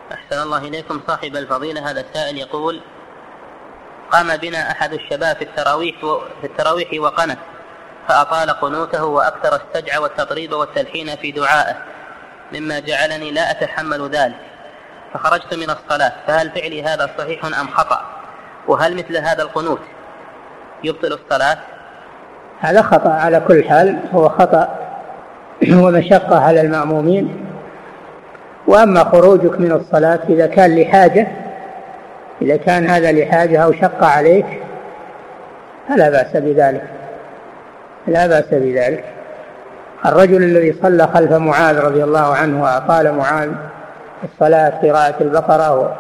أحسن الله إليكم صاحب الفضيلة. هذا السائل يقول: قام بنا أحد الشباب في التراويح وقنت، فأطال قنوته وأكثر السجع والتطريب والتلحين في دعائه، مما جعلني لا أتحمل ذلك، فخرجت من الصلاة. فهل فعلي هذا صحيح أم خطأ؟ وهل مثل هذا القنوت يبطل الصلاة؟ هذا خطأ على كل حال، هو خطأ ومشقة على المأمومين. وأما خروجك من الصلاة إذا كان لحاجة، إذا كان هذا لحاجة أو شق عليك فلا بأس بذلك، لا بأس بذلك. الرجل الذي صلى خلف معاذ رضي الله عنه وأطال معاذ الصلاة قراءة البقرة،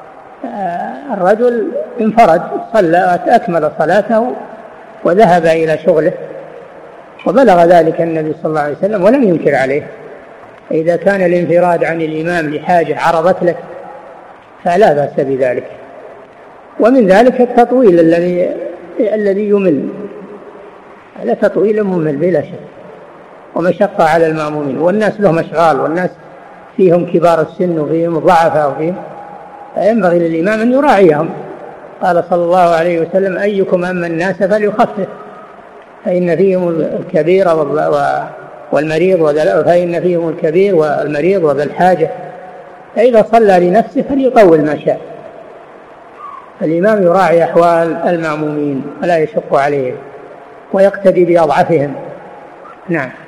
الرجل انفرد صلى أكمل صلاته وذهب إلى شغله، وبلغ ذلك النبي صلى الله عليه وسلم ولم ينكر عليه. إذا كان الانفراد عن الإمام لحاجة عرضت لك فلا بأس بذلك. ومن ذلك التطويل الذي يمل، هذا تطويل ممل بلا شك ومشقة على المأمومين، والناس لهم أشغال، والناس فيهم كبار السن وفيهم الضعفاء وفيهم، فينبغي للإمام أن يراعيهم. قال صلى الله عليه وسلم: أيكم أما الناس فليخفف، فإن فيهم الكبير والمريض فإن فيهم الكبير والمريض وذا الحاجة. فإذا صلى لنفسه فليطول ما شاء. الإمام يراعي أحوال المأمومين ولا يشق عليهم ويقتدي بأضعفهم. نعم.